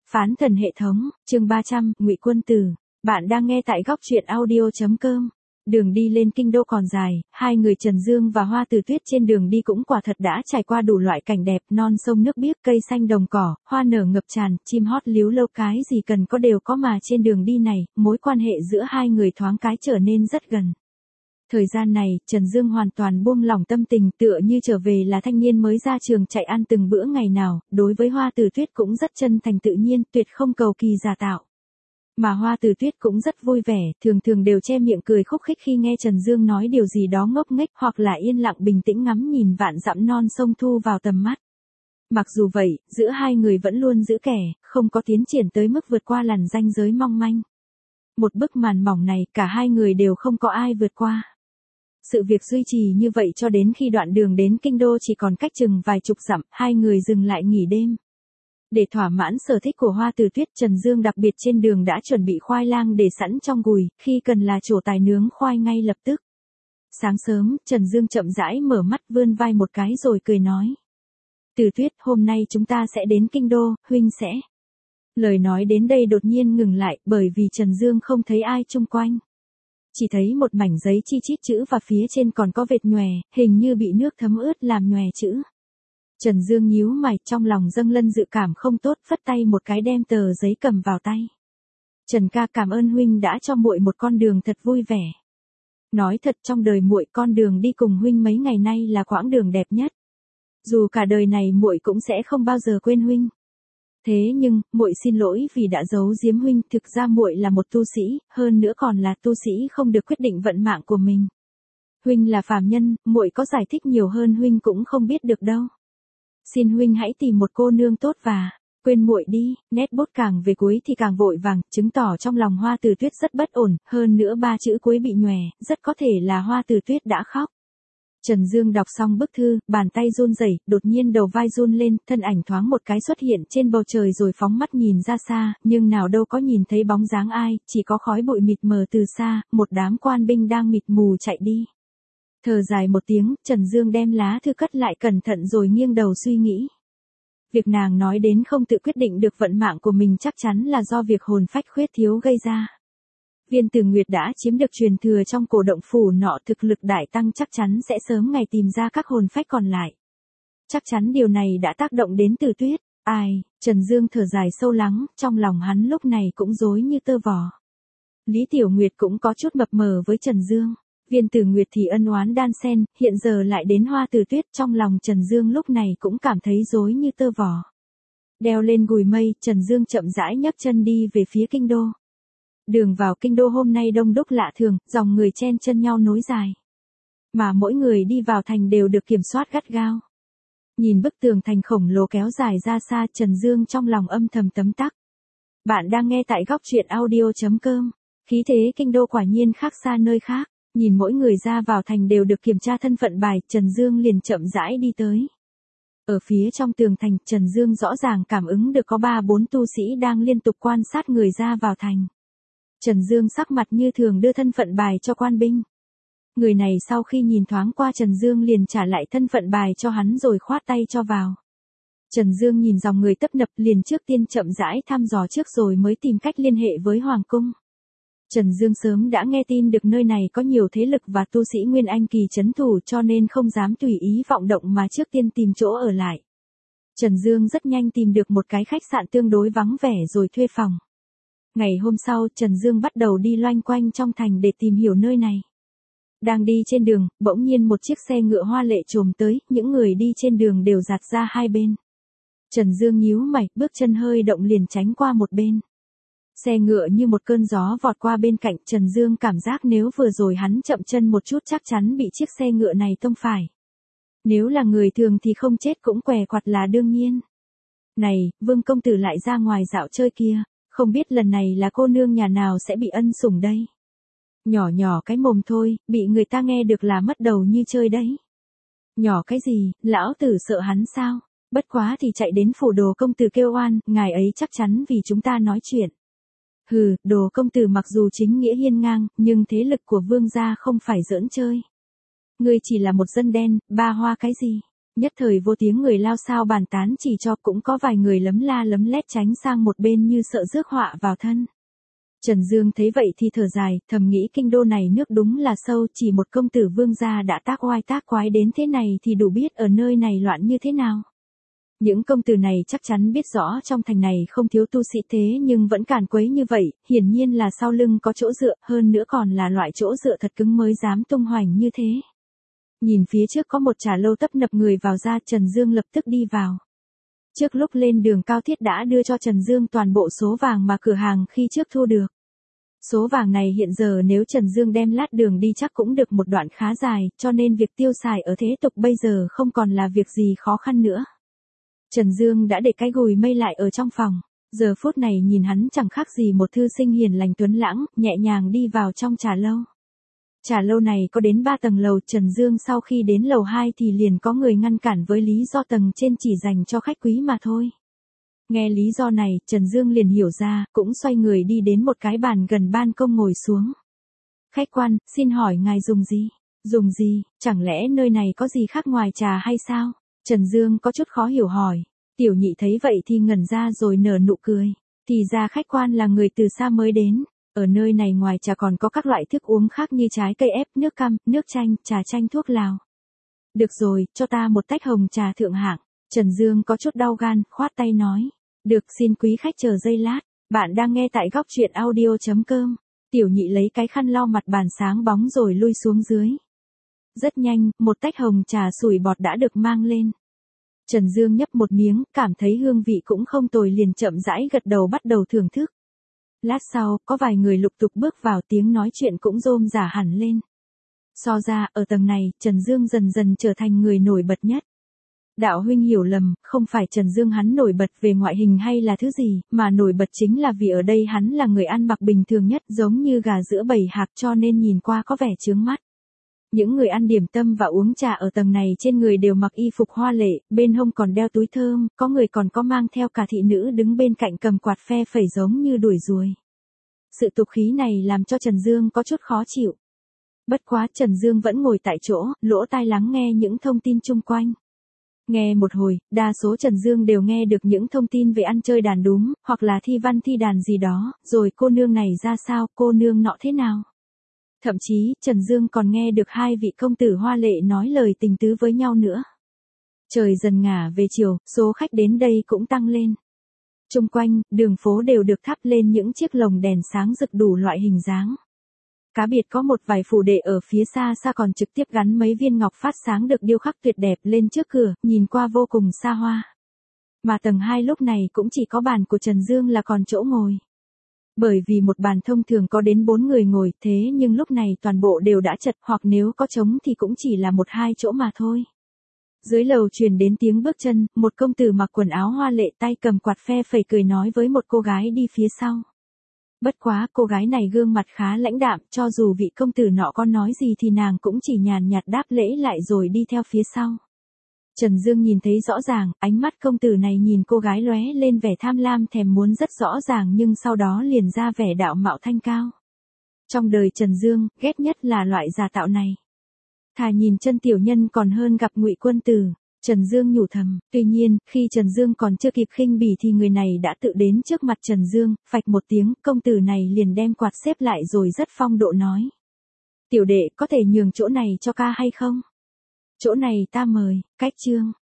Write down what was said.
Phán thần hệ thống, chương 300, Ngụy Quân Tử. Bạn đang nghe tại góc truyện audio.com. Đường đi lên kinh đô còn dài, hai người Trần Dương và Hoa Tử Tuyết trên đường đi cũng quả thật đã trải qua đủ loại cảnh đẹp, non sông nước biếc, cây xanh đồng cỏ, hoa nở ngập tràn, chim hót líu lo, cái gì cần có đều có, mà trên đường đi này, mối quan hệ giữa hai người thoáng cái trở nên rất gần. Thời gian này, Trần Dương hoàn toàn buông lỏng tâm tình, tựa như trở về là thanh niên mới ra trường chạy ăn từng bữa ngày nào, đối với Hoa Tử Tuyết cũng rất chân thành tự nhiên, tuyệt không cầu kỳ giả tạo. Mà Hoa Tử Tuyết cũng rất vui vẻ, thường thường đều che miệng cười khúc khích khi nghe Trần Dương nói điều gì đó ngốc nghếch, hoặc là yên lặng bình tĩnh ngắm nhìn vạn dặm non sông thu vào tầm mắt. Mặc dù vậy, giữa hai người vẫn luôn giữ kẻ, không có tiến triển tới mức vượt qua làn ranh giới mong manh. Một bức màn mỏng này, cả hai người đều không có ai vượt qua. Sự việc duy trì như vậy cho đến khi đoạn đường đến kinh đô chỉ còn cách chừng vài chục dặm, hai người dừng lại nghỉ đêm. Để thỏa mãn sở thích của Hoa Tử Tuyết, Trần Dương đặc biệt trên đường đã chuẩn bị khoai lang để sẵn trong gùi, khi cần là trổ tài nướng khoai ngay lập tức. Sáng sớm, Trần Dương chậm rãi mở mắt, vươn vai một cái rồi cười nói. Tử Tuyết, hôm nay chúng ta sẽ đến kinh đô, huynh sẽ. Lời nói đến đây đột nhiên ngừng lại, bởi vì Trần Dương không thấy ai chung quanh. Chỉ thấy một mảnh giấy chi chít chữ và phía trên còn có vệt nhòe, hình như bị nước thấm ướt làm nhòe chữ. Trần Dương nhíu mày, trong lòng dâng lên dự cảm không tốt, phất tay một cái đem tờ giấy cầm vào tay. Trần ca, cảm ơn huynh đã cho muội một con đường thật vui vẻ. Nói thật, trong đời muội, con đường đi cùng huynh mấy ngày nay là quãng đường đẹp nhất. Dù cả đời này muội cũng sẽ không bao giờ quên huynh. Thế nhưng, muội xin lỗi vì đã giấu giếm huynh, thực ra muội là một tu sĩ, hơn nữa còn là tu sĩ không được quyết định vận mạng của mình. Huynh là phàm nhân, muội có giải thích nhiều hơn huynh cũng không biết được đâu. Xin huynh hãy tìm một cô nương tốt và quên muội đi. Nét bút càng về cuối thì càng vội vàng, chứng tỏ trong lòng Hoa Tử Tuyết rất bất ổn, hơn nữa ba chữ cuối bị nhòe, rất có thể là Hoa Tử Tuyết đã khóc. Trần Dương đọc xong bức thư, bàn tay run rẩy, đột nhiên đầu vai run lên, thân ảnh thoáng một cái xuất hiện trên bầu trời rồi phóng mắt nhìn ra xa, nhưng nào đâu có nhìn thấy bóng dáng ai, chỉ có khói bụi mịt mờ từ xa, một đám quan binh đang mịt mù chạy đi. Thở dài một tiếng, Trần Dương đem lá thư cất lại cẩn thận rồi nghiêng đầu suy nghĩ. Việc nàng nói đến không tự quyết định được vận mạng của mình chắc chắn là do việc hồn phách khuyết thiếu gây ra. Viên Tử Nguyệt đã chiếm được truyền thừa trong cổ động phủ nọ, thực lực đại tăng chắc chắn sẽ sớm ngày tìm ra các hồn phách còn lại. Chắc chắn điều này đã tác động đến Tử Tuyết. Ai, Trần Dương thở dài sâu lắng, trong lòng hắn lúc này cũng rối như tơ vò. Lý Tiểu Nguyệt cũng có chút mập mờ với Trần Dương. Viên Tử Nguyệt thì ân oán đan xen, hiện giờ lại đến Hoa Tử Tuyết, trong lòng Trần Dương lúc này cũng cảm thấy rối như tơ vò. Đeo lên gùi mây, Trần Dương chậm rãi nhấc chân đi về phía kinh đô. Đường vào kinh đô hôm nay đông đúc lạ thường, dòng người chen chân nhau nối dài. Mà mỗi người đi vào thành đều được kiểm soát gắt gao. Nhìn bức tường thành khổng lồ kéo dài ra xa, Trần Dương trong lòng âm thầm tấm tắc. Bạn đang nghe tại góc truyện audio.com. Khí thế kinh đô quả nhiên khác xa nơi khác. Nhìn mỗi người ra vào thành đều được kiểm tra thân phận bài, Trần Dương liền chậm rãi đi tới. Ở phía trong tường thành, Trần Dương rõ ràng cảm ứng được có 3-4 tu sĩ đang liên tục quan sát người ra vào thành. Trần Dương sắc mặt như thường đưa thân phận bài cho quan binh. Người này sau khi nhìn thoáng qua Trần Dương liền trả lại thân phận bài cho hắn rồi khoát tay cho vào. Trần Dương nhìn dòng người tấp nập liền trước tiên chậm rãi thăm dò trước rồi mới tìm cách liên hệ với Hoàng cung. Trần Dương sớm đã nghe tin được nơi này có nhiều thế lực và tu sĩ Nguyên Anh kỳ trấn thủ cho nên không dám tùy ý vọng động mà trước tiên tìm chỗ ở lại. Trần Dương rất nhanh tìm được một cái khách sạn tương đối vắng vẻ rồi thuê phòng. Ngày hôm sau, Trần Dương bắt đầu đi loanh quanh trong thành để tìm hiểu nơi này. Đang đi trên đường, bỗng nhiên một chiếc xe ngựa hoa lệ trồm tới, những người đi trên đường đều dạt ra hai bên. Trần Dương nhíu mày, bước chân hơi động liền tránh qua một bên. Xe ngựa như một cơn gió vọt qua bên cạnh, Trần Dương cảm giác nếu vừa rồi hắn chậm chân một chút chắc chắn bị chiếc xe ngựa này tông phải. Nếu là người thường thì không chết cũng què quặt là đương nhiên. Này, Vương công tử lại ra ngoài dạo chơi kia, không biết lần này là cô nương nhà nào sẽ bị ân sủng đây. Nhỏ nhỏ cái mồm thôi, bị người ta nghe được là mất đầu như chơi đấy. Nhỏ cái gì, lão tử sợ hắn sao, bất quá thì chạy đến phủ Đồ công tử kêu oan, ngài ấy chắc chắn vì chúng ta nói chuyện. Hừ, Đồ công tử mặc dù chính nghĩa hiên ngang, nhưng thế lực của vương gia không phải giỡn chơi. Ngươi chỉ là một dân đen, ba hoa cái gì? Nhất thời vô tiếng người lao xao bàn tán chỉ cho, cũng có vài người lấm la lấm lét tránh sang một bên như sợ rước họa vào thân. Trần Dương thấy vậy thì thở dài, thầm nghĩ kinh đô này nước đúng là sâu, chỉ một công tử vương gia đã tác oai tác quái đến thế này thì đủ biết ở nơi này loạn như thế nào. Những công tử này chắc chắn biết rõ trong thành này không thiếu tu sĩ thế nhưng vẫn càn quấy như vậy, hiển nhiên là sau lưng có chỗ dựa, hơn nữa còn là loại chỗ dựa thật cứng mới dám tung hoành như thế. Nhìn phía trước có một trà lâu tấp nập người vào ra, Trần Dương lập tức đi vào. Trước lúc lên đường Cao Thiết đã đưa cho Trần Dương toàn bộ số vàng mà cửa hàng khi trước thu được. Số vàng này hiện giờ nếu Trần Dương đem lát đường đi chắc cũng được một đoạn khá dài, cho nên việc tiêu xài ở thế tục bây giờ không còn là việc gì khó khăn nữa. Trần Dương đã để cái gùi mây lại ở trong phòng, giờ phút này nhìn hắn chẳng khác gì một thư sinh hiền lành tuấn lãng, nhẹ nhàng đi vào trong trà lâu. Trà lâu này có đến 3 tầng lầu, Trần Dương sau khi đến lầu 2 thì liền có người ngăn cản với lý do tầng trên chỉ dành cho khách quý mà thôi. Nghe lý do này, Trần Dương liền hiểu ra, cũng xoay người đi đến một cái bàn gần ban công ngồi xuống. Khách quan, xin hỏi ngài dùng gì? Dùng gì, chẳng lẽ nơi này có gì khác ngoài trà hay sao? Trần Dương có chút khó hiểu hỏi. Tiểu nhị thấy vậy thì ngẩn ra rồi nở nụ cười. Thì ra khách quan là người từ xa mới đến. Ở nơi này ngoài trà còn có các loại thức uống khác như trái cây ép, nước cam, nước chanh, trà chanh thuốc lào. Được rồi, cho ta một tách hồng trà thượng hạng. Trần Dương có chút đau gan, khoát tay nói. Được, xin quý khách chờ giây lát. Bạn đang nghe tại góc truyện audio.com. Tiểu nhị lấy cái khăn lau mặt bàn sáng bóng rồi lui xuống dưới. Rất nhanh, một tách hồng trà sủi bọt đã được mang lên. Trần Dương nhấp một miếng, cảm thấy hương vị cũng không tồi liền chậm rãi gật đầu bắt đầu thưởng thức. Lát sau, có vài người lục tục bước vào, tiếng nói chuyện cũng rôm rả hẳn lên. So ra, ở tầng này, Trần Dương dần dần trở thành người nổi bật nhất. Đạo huynh hiểu lầm, không phải Trần Dương hắn nổi bật về ngoại hình hay là thứ gì, mà nổi bật chính là vì ở đây hắn là người ăn mặc bình thường nhất, giống như gà giữa bầy hạc, cho nên nhìn qua có vẻ chướng mắt. Những người ăn điểm tâm và uống trà ở tầng này trên người đều mặc y phục hoa lệ, bên hông còn đeo túi thơm, có người còn có mang theo cả thị nữ đứng bên cạnh cầm quạt phe phẩy giống như đuổi ruồi. Sự tục khí này làm cho Trần Dương có chút khó chịu. Bất quá Trần Dương vẫn ngồi tại chỗ, lỗ tai lắng nghe những thông tin chung quanh. Nghe một hồi, đa số Trần Dương đều nghe được những thông tin về ăn chơi đàn đúm, hoặc là thi văn thi đàn gì đó, rồi cô nương này ra sao, cô nương nọ thế nào. Thậm chí, Trần Dương còn nghe được hai vị công tử hoa lệ nói lời tình tứ với nhau nữa. Trời dần ngả về chiều, số khách đến đây cũng tăng lên. Chung quanh, đường phố đều được thắp lên những chiếc lồng đèn sáng rực đủ loại hình dáng. Cá biệt có một vài phủ đệ ở phía xa xa còn trực tiếp gắn mấy viên ngọc phát sáng được điêu khắc tuyệt đẹp lên trước cửa, nhìn qua vô cùng xa hoa. Mà tầng 2 lúc này cũng chỉ có bàn của Trần Dương là còn chỗ ngồi. Bởi vì một bàn thông thường có đến 4 người ngồi, thế nhưng lúc này toàn bộ đều đã chật, hoặc nếu có trống thì cũng chỉ là 1-2 chỗ mà thôi. Dưới lầu truyền đến tiếng bước chân, một công tử mặc quần áo hoa lệ tay cầm quạt phe phẩy cười nói với một cô gái đi phía sau. Bất quá, cô gái này gương mặt khá lãnh đạm, cho dù vị công tử nọ có nói gì thì nàng cũng chỉ nhàn nhạt đáp lễ lại rồi đi theo phía sau. Trần Dương nhìn thấy rõ ràng, ánh mắt công tử này nhìn cô gái lóe lên vẻ tham lam thèm muốn rất rõ ràng nhưng sau đó liền ra vẻ đạo mạo thanh cao. Trong đời Trần Dương, ghét nhất là loại giả tạo này. Thà nhìn chân tiểu nhân còn hơn gặp Ngụy Quân Tử. Trần Dương nhủ thầm, tuy nhiên, khi Trần Dương còn chưa kịp khinh bỉ thì người này đã tự đến trước mặt Trần Dương, phạch một tiếng, công tử này liền đem quạt xếp lại rồi rất phong độ nói. Tiểu đệ có thể nhường chỗ này cho ca hay không? Chỗ này ta mời, cách chương.